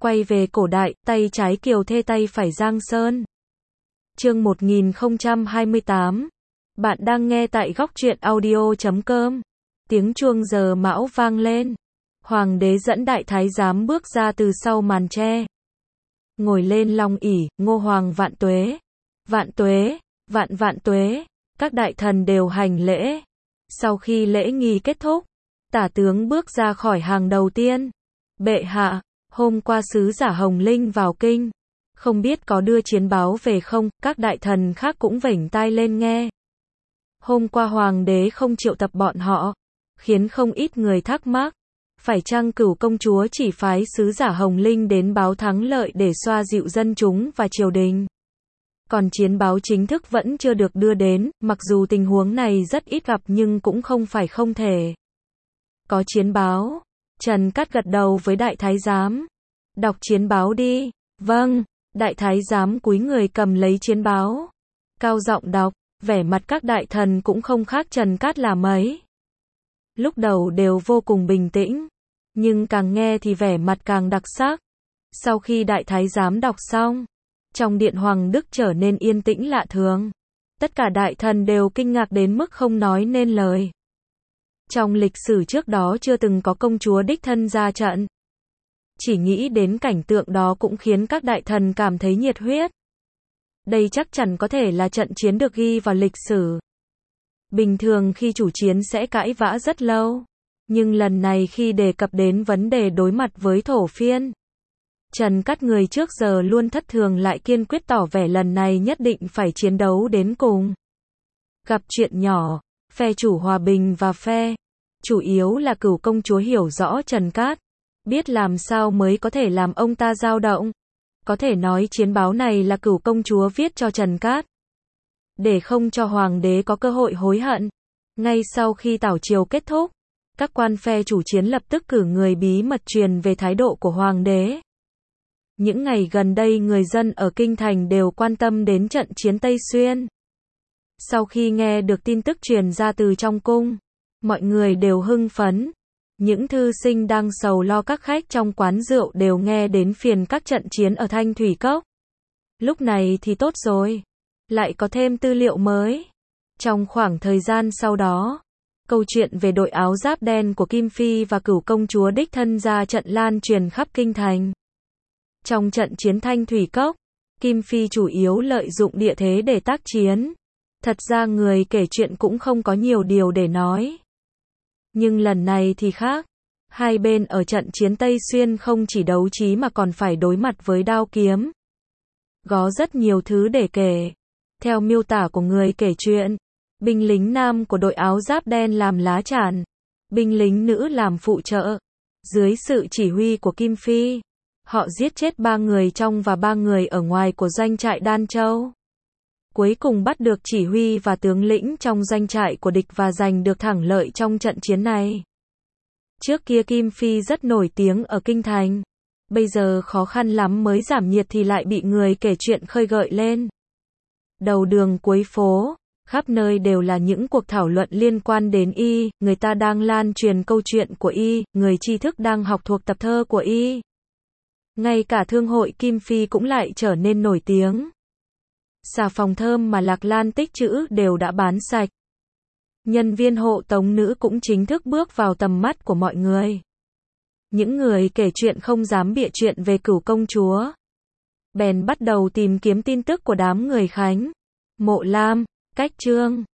Quay về cổ đại, tay trái Kiều Thê tay phải Giang Sơn. Chương 1028. Bạn đang nghe tại góc truyện audio.com. Tiếng chuông giờ mão vang lên. Hoàng đế dẫn đại thái giám bước ra từ sau màn tre. Ngồi lên long ỷ, Ngô Hoàng vạn tuế. Vạn tuế, vạn tuế. Các đại thần đều hành lễ. Sau khi lễ nghi kết thúc, tả tướng bước ra khỏi hàng đầu tiên. Bệ hạ, hôm qua sứ giả Hồng Linh vào kinh. Không biết có đưa chiến báo về không, các đại thần khác cũng vểnh tai lên nghe. Hôm qua hoàng đế không triệu tập bọn họ, khiến không ít người thắc mắc. Phải chăng Cửu công chúa chỉ phái sứ giả Hồng Linh đến báo thắng lợi để xoa dịu dân chúng và triều đình? Còn chiến báo chính thức vẫn chưa được đưa đến, mặc dù tình huống này rất ít gặp nhưng cũng không phải không thể. Có chiến báo. Trần Cát gật đầu với đại thái giám. Đọc chiến báo đi. Vâng. Đại thái giám cúi người cầm lấy chiến báo. Cao giọng đọc, vẻ mặt các đại thần cũng không khác Trần Cát là mấy. Lúc đầu đều vô cùng bình tĩnh, nhưng càng nghe thì vẻ mặt càng đặc sắc. Sau khi đại thái giám đọc xong, trong điện Hoàng Đức trở nên yên tĩnh lạ thường. Tất cả đại thần đều kinh ngạc đến mức không nói nên lời. Trong lịch sử trước đó chưa từng có công chúa đích thân ra trận. Chỉ nghĩ đến cảnh tượng đó cũng khiến các đại thần cảm thấy nhiệt huyết. Đây chắc chắn có thể là trận chiến được ghi vào lịch sử. Bình thường khi chủ chiến sẽ cãi vã rất lâu. Nhưng lần này khi đề cập đến vấn đề đối mặt với thổ phiên, Trần Cát người trước giờ luôn thất thường lại kiên quyết tỏ vẻ lần này nhất định phải chiến đấu đến cùng. Gặp chuyện nhỏ, phe chủ hòa bình và phe chủ yếu là Cửu công chúa hiểu rõ Trần Cát, biết làm sao mới có thể làm ông ta dao động. Có thể nói chiến báo này là Cửu công chúa viết cho Trần Cát, để không cho hoàng đế có cơ hội hối hận. Ngay sau khi tảo triều kết thúc, các quan phe chủ chiến lập tức cử người bí mật truyền về thái độ của hoàng đế. Những ngày gần đây người dân ở Kinh Thành đều quan tâm đến trận chiến Tây Xuyên. Sau khi nghe được tin tức truyền ra từ trong cung, mọi người đều hưng phấn. Những thư sinh đang sầu lo các khách trong quán rượu đều nghe đến phiền các trận chiến ở Thanh Thủy Cốc. Lúc này thì tốt rồi, lại có thêm tư liệu mới. Trong khoảng thời gian sau đó, câu chuyện về đội áo giáp đen của Kim Phi và Cửu công chúa đích thân ra trận lan truyền khắp Kinh Thành. Trong trận chiến Thanh Thủy Cốc, Kim Phi chủ yếu lợi dụng địa thế để tác chiến. Thật ra người kể chuyện cũng không có nhiều điều để nói. Nhưng lần này thì khác. Hai bên ở trận chiến Tây Xuyên không chỉ đấu trí mà còn phải đối mặt với đao kiếm. Có rất nhiều thứ để kể. Theo miêu tả của người kể chuyện, binh lính nam của đội áo giáp đen làm lá chắn, binh lính nữ làm phụ trợ. Dưới sự chỉ huy của Kim Phi, họ giết chết 3 người trong và 3 người ở ngoài của doanh trại Đan Châu. Cuối cùng bắt được chỉ huy và tướng lĩnh trong doanh trại của địch và giành được thắng lợi trong trận chiến này. Trước kia Kim Phi rất nổi tiếng ở Kinh Thành. Bây giờ khó khăn lắm mới giảm nhiệt thì lại bị người kể chuyện khơi gợi lên. Đầu đường cuối phố, khắp nơi đều là những cuộc thảo luận liên quan đến y, người ta đang lan truyền câu chuyện của y, người tri thức đang học thuộc tập thơ của y. Ngay cả thương hội Kim Phi cũng lại trở nên nổi tiếng. Xà phòng thơm mà Lạc Lan tích trữ đều đã bán sạch. Nhân viên hộ tống nữ cũng chính thức bước vào tầm mắt của mọi người. Những người kể chuyện không dám bịa chuyện về Cửu công chúa, bèn bắt đầu tìm kiếm tin tức của đám người Khánh, Mộ Lam, Cách Trương.